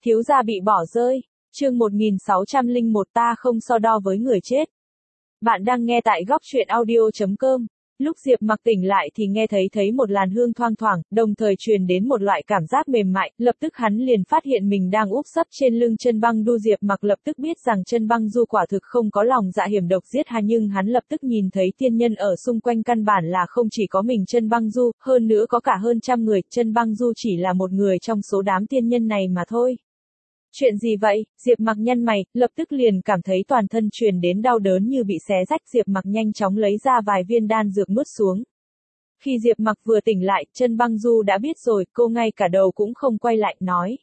Thiếu gia bị bỏ rơi. Chương 1601 ta không so đo với người chết. Bạn đang nghe tại góc truyện audio.com. Lúc Diệp Mặc tỉnh lại thì nghe thấy một làn hương thoang thoảng, đồng thời truyền đến một loại cảm giác mềm mại, lập tức hắn liền phát hiện mình đang úp sấp trên lưng Chân Băng Du. Diệp Mặc lập tức biết rằng Chân Băng Du quả thực không có lòng dạ hiểm độc giết hắn, nhưng hắn lập tức nhìn thấy tiên nhân ở xung quanh, căn bản là không chỉ có mình Chân Băng Du, hơn nữa có cả hơn trăm người, Chân Băng Du chỉ là một người trong số đám tiên nhân này mà thôi. Chuyện gì vậy? Diệp Mặc nhăn mày, lập tức liền cảm thấy toàn thân truyền đến đau đớn như bị xé rách. Diệp Mặc nhanh chóng lấy ra vài viên đan dược nuốt xuống. Khi Diệp Mặc vừa tỉnh lại, Chân Băng Du đã biết rồi, cô ngay cả đầu cũng không quay lại, nói.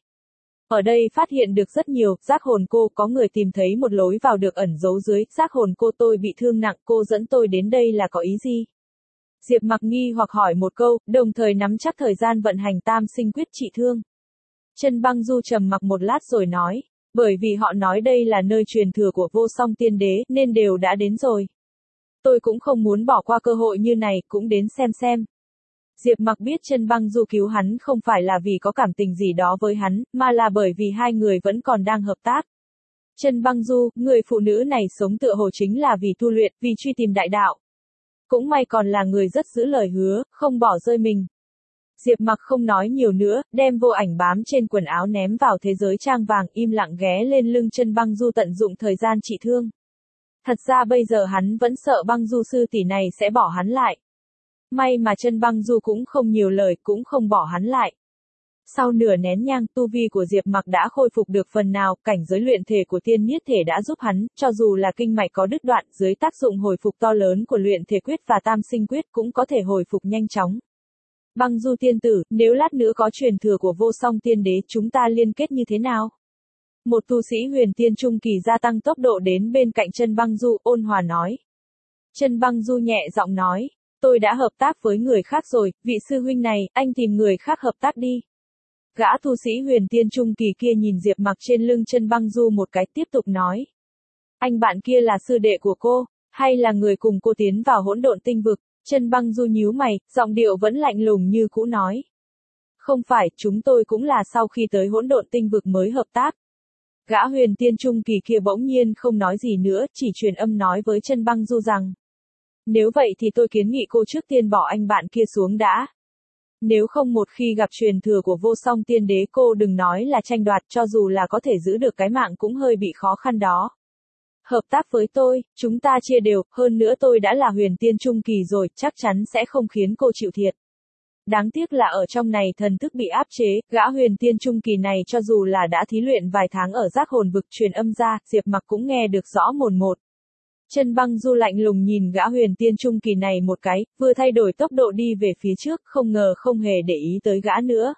Ở đây phát hiện được rất nhiều, giác hồn cô, có người tìm thấy một lối vào được ẩn giấu dưới, giác hồn cô, tôi bị thương nặng, cô dẫn tôi đến đây là có ý gì? Diệp Mặc nghi hoặc hỏi một câu, đồng thời nắm chắc thời gian vận hành Tam Sinh Quyết trị thương. Chân Băng Du trầm mặc một lát rồi nói, bởi vì họ nói đây là nơi truyền thừa của Vô Song Tiên Đế, nên đều đã đến rồi. Tôi cũng không muốn bỏ qua cơ hội như này, cũng đến xem. Diệp Mặc biết Chân Băng Du cứu hắn không phải là vì có cảm tình gì đó với hắn, mà là bởi vì hai người vẫn còn đang hợp tác. Chân Băng Du, người phụ nữ này sống tựa hồ chính là vì tu luyện, vì truy tìm đại đạo. Cũng may còn là người rất giữ lời hứa, không bỏ rơi mình. Diệp Mặc không nói nhiều nữa, đem vô ảnh bám trên quần áo ném vào thế giới trang vàng, im lặng ghé lên lưng Chân Băng Du tận dụng thời gian trị thương. Thật ra bây giờ hắn vẫn sợ Băng Du sư tỷ này sẽ bỏ hắn lại. May mà Chân Băng Du cũng không nhiều lời, cũng không bỏ hắn lại. Sau nửa nén nhang, tu vi của Diệp Mặc đã khôi phục được phần nào, cảnh giới luyện thể của tiên niết thể đã giúp hắn, cho dù là kinh mạch có đứt đoạn, dưới tác dụng hồi phục to lớn của luyện thể quyết và Tam Sinh Quyết cũng có thể hồi phục nhanh chóng. Băng Du tiên tử, nếu lát nữa có truyền thừa của Vô Song Tiên Đế, chúng ta liên kết như thế nào? Một tu sĩ huyền tiên trung kỳ gia tăng tốc độ đến bên cạnh Chân Băng Du, ôn hòa nói. Chân Băng Du nhẹ giọng nói, tôi đã hợp tác với người khác rồi, vị sư huynh này, anh tìm người khác hợp tác đi. Gã tu sĩ huyền tiên trung kỳ kia nhìn Diệp Mặc trên lưng Chân Băng Du một cái, tiếp tục nói. Anh bạn kia là sư đệ của cô, hay là người cùng cô tiến vào hỗn độn tinh vực? Chân Băng Du nhíu mày, giọng điệu vẫn lạnh lùng như cũ nói. Không phải, chúng tôi cũng là sau khi tới hỗn độn tinh vực mới hợp tác. Gã huyền tiên trung kỳ kia bỗng nhiên không nói gì nữa, chỉ truyền âm nói với Chân Băng Du rằng. Nếu vậy thì tôi kiến nghị cô trước tiên bỏ anh bạn kia xuống đã. Nếu không một khi gặp truyền thừa của Vô Song Tiên Đế, cô đừng nói là tranh đoạt, cho dù là có thể giữ được cái mạng cũng hơi bị khó khăn đó. Hợp tác với tôi, chúng ta chia đều, hơn nữa tôi đã là huyền tiên trung kỳ rồi, chắc chắn sẽ không khiến cô chịu thiệt. Đáng tiếc là ở trong này thần thức bị áp chế, gã huyền tiên trung kỳ này cho dù là đã thí luyện vài tháng ở giác hồn vực truyền âm ra, Diệp Mặc cũng nghe được rõ mồn một. Chân Băng Du lạnh lùng nhìn gã huyền tiên trung kỳ này một cái, vừa thay đổi tốc độ đi về phía trước, không ngờ không hề để ý tới gã nữa.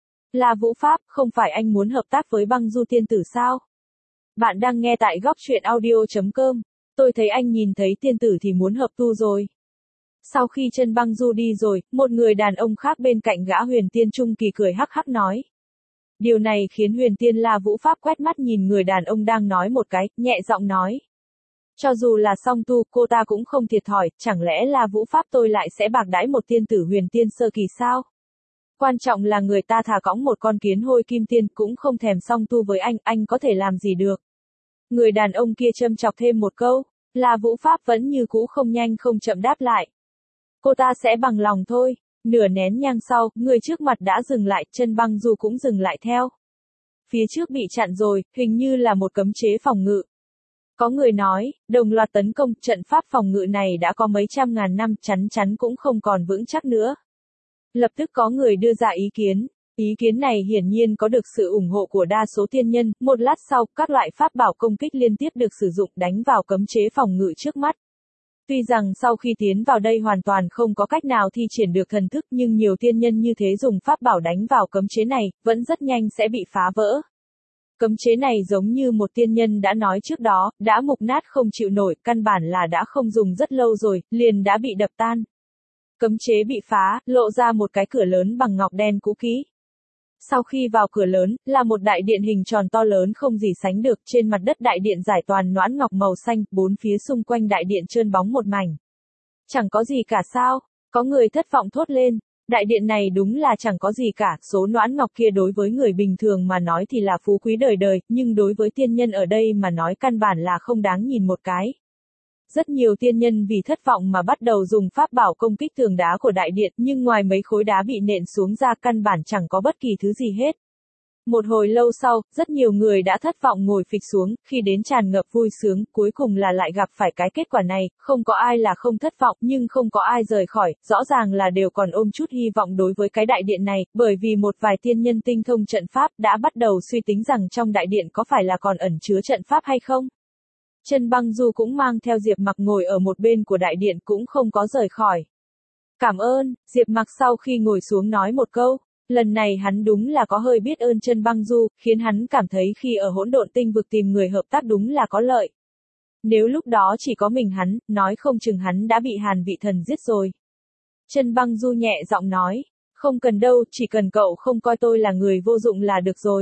Là Vũ Pháp, không phải anh muốn hợp tác với Băng Du tiên tử sao? Bạn đang nghe tại góc truyện audio.com. Tôi thấy anh nhìn thấy tiên tử thì muốn hợp tu rồi. Sau khi Chân Băng Du đi rồi, một người đàn ông khác bên cạnh gã huyền tiên trung kỳ cười hắc hắc nói. Điều này khiến huyền tiên La Vũ Pháp quét mắt nhìn người đàn ông đang nói một cái, nhẹ giọng nói. Cho dù là song tu, cô ta cũng không thiệt thòi, chẳng lẽ La Vũ Pháp tôi lại sẽ bạc đãi một tiên tử huyền tiên sơ kỳ sao? Quan trọng là người ta thà cõng một con kiến hôi kim tiên cũng không thèm song tu với anh có thể làm gì được? Người đàn ông kia châm chọc thêm một câu, là Vũ Pháp vẫn như cũ không nhanh không chậm đáp lại. Cô ta sẽ bằng lòng thôi. Nửa nén nhang sau, người trước mặt đã dừng lại, Chân Băng Du cũng dừng lại theo. Phía trước bị chặn rồi, hình như là một cấm chế phòng ngự. Có người nói, đồng loạt tấn công, trận pháp phòng ngự này đã có mấy trăm ngàn năm, chắn cũng không còn vững chắc nữa. Lập tức có người đưa ra ý kiến. Ý kiến này hiển nhiên có được sự ủng hộ của đa số tiên nhân, một lát sau, các loại pháp bảo công kích liên tiếp được sử dụng đánh vào cấm chế phòng ngự trước mắt. Tuy rằng sau khi tiến vào đây hoàn toàn không có cách nào thi triển được thần thức, nhưng nhiều tiên nhân như thế dùng pháp bảo đánh vào cấm chế này, vẫn rất nhanh sẽ bị phá vỡ. Cấm chế này giống như một tiên nhân đã nói trước đó, đã mục nát không chịu nổi, căn bản là đã không dùng rất lâu rồi, liền đã bị đập tan. Cấm chế bị phá, lộ ra một cái cửa lớn bằng ngọc đen cũ kỹ. Sau khi vào cửa lớn, là một đại điện hình tròn to lớn không gì sánh được, trên mặt đất đại điện rải toàn noãn ngọc màu xanh, bốn phía xung quanh đại điện trơn bóng một mảnh. Chẳng có gì cả sao? Có người thất vọng thốt lên. Đại điện này đúng là chẳng có gì cả, số noãn ngọc kia đối với người bình thường mà nói thì là phú quý đời đời, nhưng đối với tiên nhân ở đây mà nói căn bản là không đáng nhìn một cái. Rất nhiều tiên nhân vì thất vọng mà bắt đầu dùng pháp bảo công kích tường đá của đại điện, nhưng ngoài mấy khối đá bị nện xuống ra căn bản chẳng có bất kỳ thứ gì hết. Một hồi lâu sau, rất nhiều người đã thất vọng ngồi phịch xuống, khi đến tràn ngập vui sướng, cuối cùng là lại gặp phải cái kết quả này, không có ai là không thất vọng, nhưng không có ai rời khỏi, rõ ràng là đều còn ôm chút hy vọng đối với cái đại điện này, bởi vì một vài tiên nhân tinh thông trận pháp đã bắt đầu suy tính rằng trong đại điện có phải là còn ẩn chứa trận pháp hay không. Chân Băng Du cũng mang theo Diệp Mặc ngồi ở một bên của đại điện cũng không có rời khỏi. Cảm ơn, Diệp Mặc sau khi ngồi xuống nói một câu. Lần này hắn đúng là có hơi biết ơn Chân Băng Du, khiến hắn cảm thấy khi ở hỗn độn tinh vực tìm người hợp tác đúng là có lợi. Nếu lúc đó chỉ có mình hắn, nói không chừng hắn đã bị Hàn Vị Thần giết rồi. Chân Băng Du nhẹ giọng nói, không cần đâu, chỉ cần cậu không coi tôi là người vô dụng là được rồi.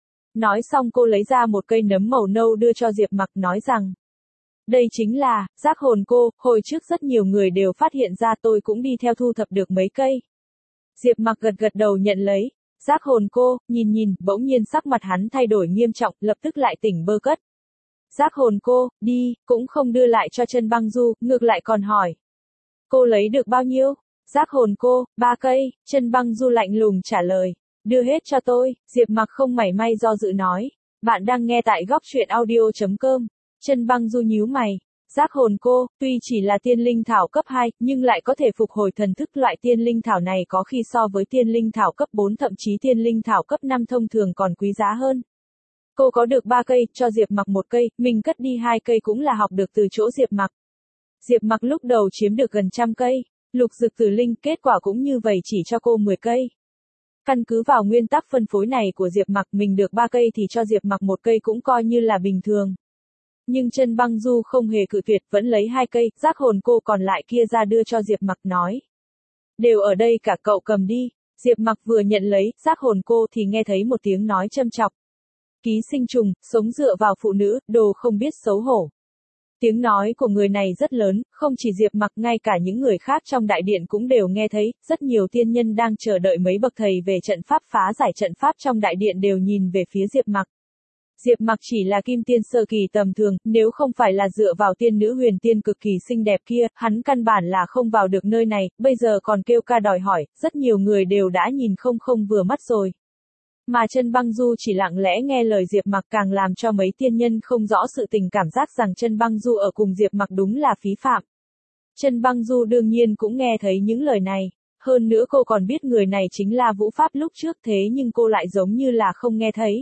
Nói xong cô lấy ra một cây nấm màu nâu đưa cho Diệp Mặc nói rằng, đây chính là, giác hồn cô, hồi trước rất nhiều người đều phát hiện ra tôi cũng đi theo thu thập được mấy cây. Diệp Mặc gật gật đầu nhận lấy, giác hồn cô, nhìn, bỗng nhiên sắc mặt hắn thay đổi nghiêm trọng, lập tức lại tỉnh bơ cất. Giác hồn cô, đi, cũng không đưa lại cho Chân Băng Du, ngược lại còn hỏi. Cô lấy được bao nhiêu? Giác hồn cô, 3 cây, Chân Băng Du lạnh lùng trả lời. Đưa hết cho tôi, Diệp Mặc không mảy may do dự nói. Bạn đang nghe tại góc truyện audio.com. Chân Băng Du nhíu mày. Giác hồn cô, tuy chỉ là tiên linh thảo cấp 2, nhưng lại có thể phục hồi thần thức, loại tiên linh thảo này có khi so với tiên linh thảo cấp 4 thậm chí tiên linh thảo cấp 5 thông thường còn quý giá hơn. Cô có được 3 cây, cho Diệp Mặc 1 cây, mình cất đi 2 cây cũng là học được từ chỗ Diệp Mặc. Diệp Mặc lúc đầu chiếm được gần 100 cây, lục dực tử linh, kết quả cũng như vậy chỉ cho cô 10 cây. Căn cứ vào nguyên tắc phân phối này của Diệp Mặc, mình được 3 cây thì cho Diệp Mặc 1 cây cũng coi như là bình thường. Nhưng Chân Băng Du không hề cự tuyệt, vẫn lấy 2 cây, giác hồn cô còn lại kia ra đưa cho Diệp Mặc nói. Đều ở đây cả, cậu cầm đi. Diệp Mặc vừa nhận lấy, giác hồn cô thì nghe thấy một tiếng nói châm chọc. Ký sinh trùng, sống dựa vào phụ nữ, đồ không biết xấu hổ. Tiếng nói của người này rất lớn, không chỉ Diệp Mặc, ngay cả những người khác trong đại điện cũng đều nghe thấy, rất nhiều tiên nhân đang chờ đợi mấy bậc thầy về trận pháp phá giải trận pháp trong đại điện đều nhìn về phía Diệp Mặc. Diệp Mặc chỉ là kim tiên sơ kỳ tầm thường, nếu không phải là dựa vào tiên nữ huyền tiên cực kỳ xinh đẹp kia, hắn căn bản là không vào được nơi này, bây giờ còn kêu ca đòi hỏi, rất nhiều người đều đã nhìn không vừa mắt rồi. Mà Chân Băng Du chỉ lặng lẽ nghe lời Diệp Mặc càng làm cho mấy tiên nhân không rõ sự tình, cảm giác rằng Chân Băng Du ở cùng Diệp Mặc đúng là phí phạm. Chân Băng Du đương nhiên cũng nghe thấy những lời này, hơn nữa cô còn biết người này chính là Vũ Pháp lúc trước, thế nhưng cô lại giống như là không nghe thấy.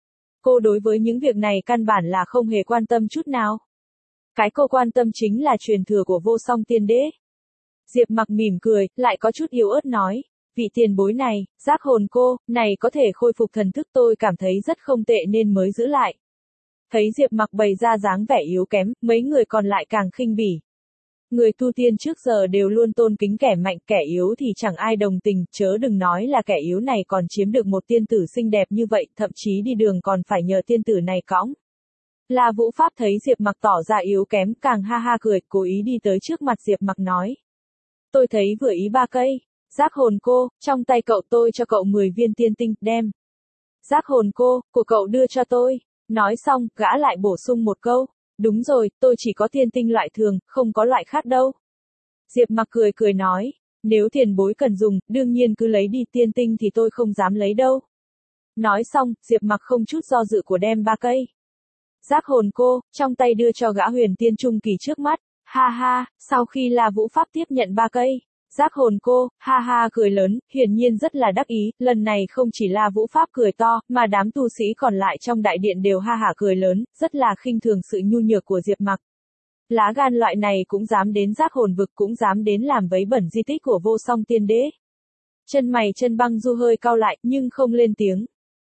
Cô đối với những việc này căn bản là không hề quan tâm chút nào. Cái cô quan tâm chính là truyền thừa của Vô Song Tiên Đế. Diệp Mặc mỉm cười, lại có chút yếu ớt nói, vị tiền bối này, giác hồn cô, này có thể khôi phục thần thức, tôi cảm thấy rất không tệ nên mới giữ lại. Thấy Diệp Mặc bày ra dáng vẻ yếu kém, mấy người còn lại càng khinh bỉ. Người tu tiên trước giờ đều luôn tôn kính kẻ mạnh, kẻ yếu thì chẳng ai đồng tình, chớ đừng nói là kẻ yếu này còn chiếm được một tiên tử xinh đẹp như vậy, thậm chí đi đường còn phải nhờ tiên tử này cõng. La Vũ Pháp thấy Diệp Mặc tỏ ra yếu kém, càng ha ha cười, cố ý đi tới trước mặt Diệp Mặc nói. Tôi thấy vừa ý 3 cây, giác hồn cô, trong tay cậu tôi cho cậu 10 viên tiên tinh, đem. Giác hồn cô, của cậu đưa cho tôi. Nói xong, gã lại bổ sung một câu. Đúng rồi, tôi chỉ có tiên tinh loại thường, không có loại khác đâu. Diệp Mặc cười nói, nếu tiền bối cần dùng, đương nhiên cứ lấy đi, tiên tinh thì tôi không dám lấy đâu. Nói xong, Diệp Mặc không chút do dự của đem 3 cây. Giác hồn cô, trong tay đưa cho gã huyền tiên trung kỳ trước mắt, ha ha, sau khi La Vũ Pháp tiếp nhận 3 cây. Giác hồn cô, ha ha cười lớn, hiển nhiên rất là đắc ý, lần này không chỉ La Vũ Pháp cười to, mà đám tu sĩ còn lại trong đại điện đều ha hả cười lớn, rất là khinh thường sự nhu nhược của Diệp Mặc. Lá gan loại này cũng dám đến giác hồn vực, cũng dám đến làm vấy bẩn di tích của Vô Song Tiên Đế. Chân mày Chân Băng Du hơi cau lại, nhưng không lên tiếng.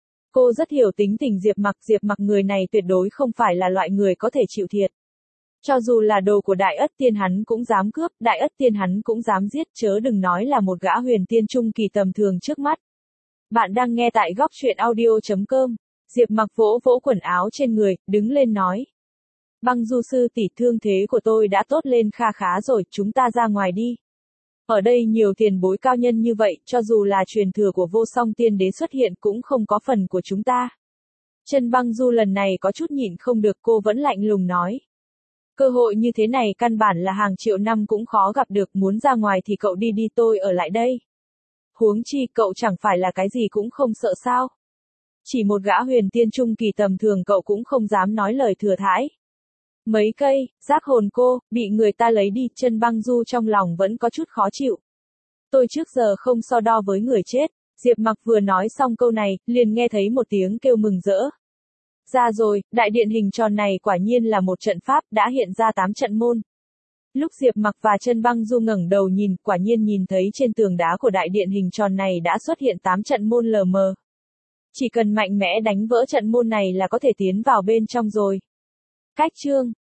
Cô rất hiểu tính tình Diệp Mặc người này tuyệt đối không phải là loại người có thể chịu thiệt. Cho dù là đồ của Đại Ất Tiên hắn cũng dám cướp, Đại Ất Tiên hắn cũng dám giết, chớ đừng nói là một gã huyền tiên trung kỳ tầm thường trước mắt. Bạn đang nghe tại góc truyện audio.com. Diệp Mặc vỗ vỗ quần áo trên người, đứng lên nói. Băng Du sư tỷ, thương thế của tôi đã tốt lên kha khá rồi, chúng ta ra ngoài đi. Ở đây nhiều tiền bối cao nhân như vậy, cho dù là truyền thừa của vô song tiên đế xuất hiện cũng không có phần của chúng ta. Chân Băng Du lần này có chút nhịn không được, cô vẫn lạnh lùng nói. Cơ hội như thế này căn bản là hàng triệu năm cũng khó gặp được, muốn ra ngoài thì cậu đi đi, tôi ở lại đây. Huống chi cậu chẳng phải là cái gì cũng không sợ sao. Chỉ một gã huyền tiên trung kỳ tầm thường cậu cũng không dám nói lời thừa thãi. Mấy cây, giác hồn cô, bị người ta lấy đi, Chân Băng Du trong lòng vẫn có chút khó chịu. Tôi trước giờ không so đo với người chết. Diệp Mặc vừa nói xong câu này, liền nghe thấy một tiếng kêu mừng rỡ. Ra rồi, đại điện hình tròn này quả nhiên là một trận pháp, đã hiện ra 8 trận môn. Lúc Diệp Mặc và Chân Băng Du ngẩng đầu nhìn, quả nhiên nhìn thấy trên tường đá của đại điện hình tròn này đã xuất hiện 8 trận môn lờ mờ. Chỉ cần mạnh mẽ đánh vỡ trận môn này là có thể tiến vào bên trong rồi. Cách chương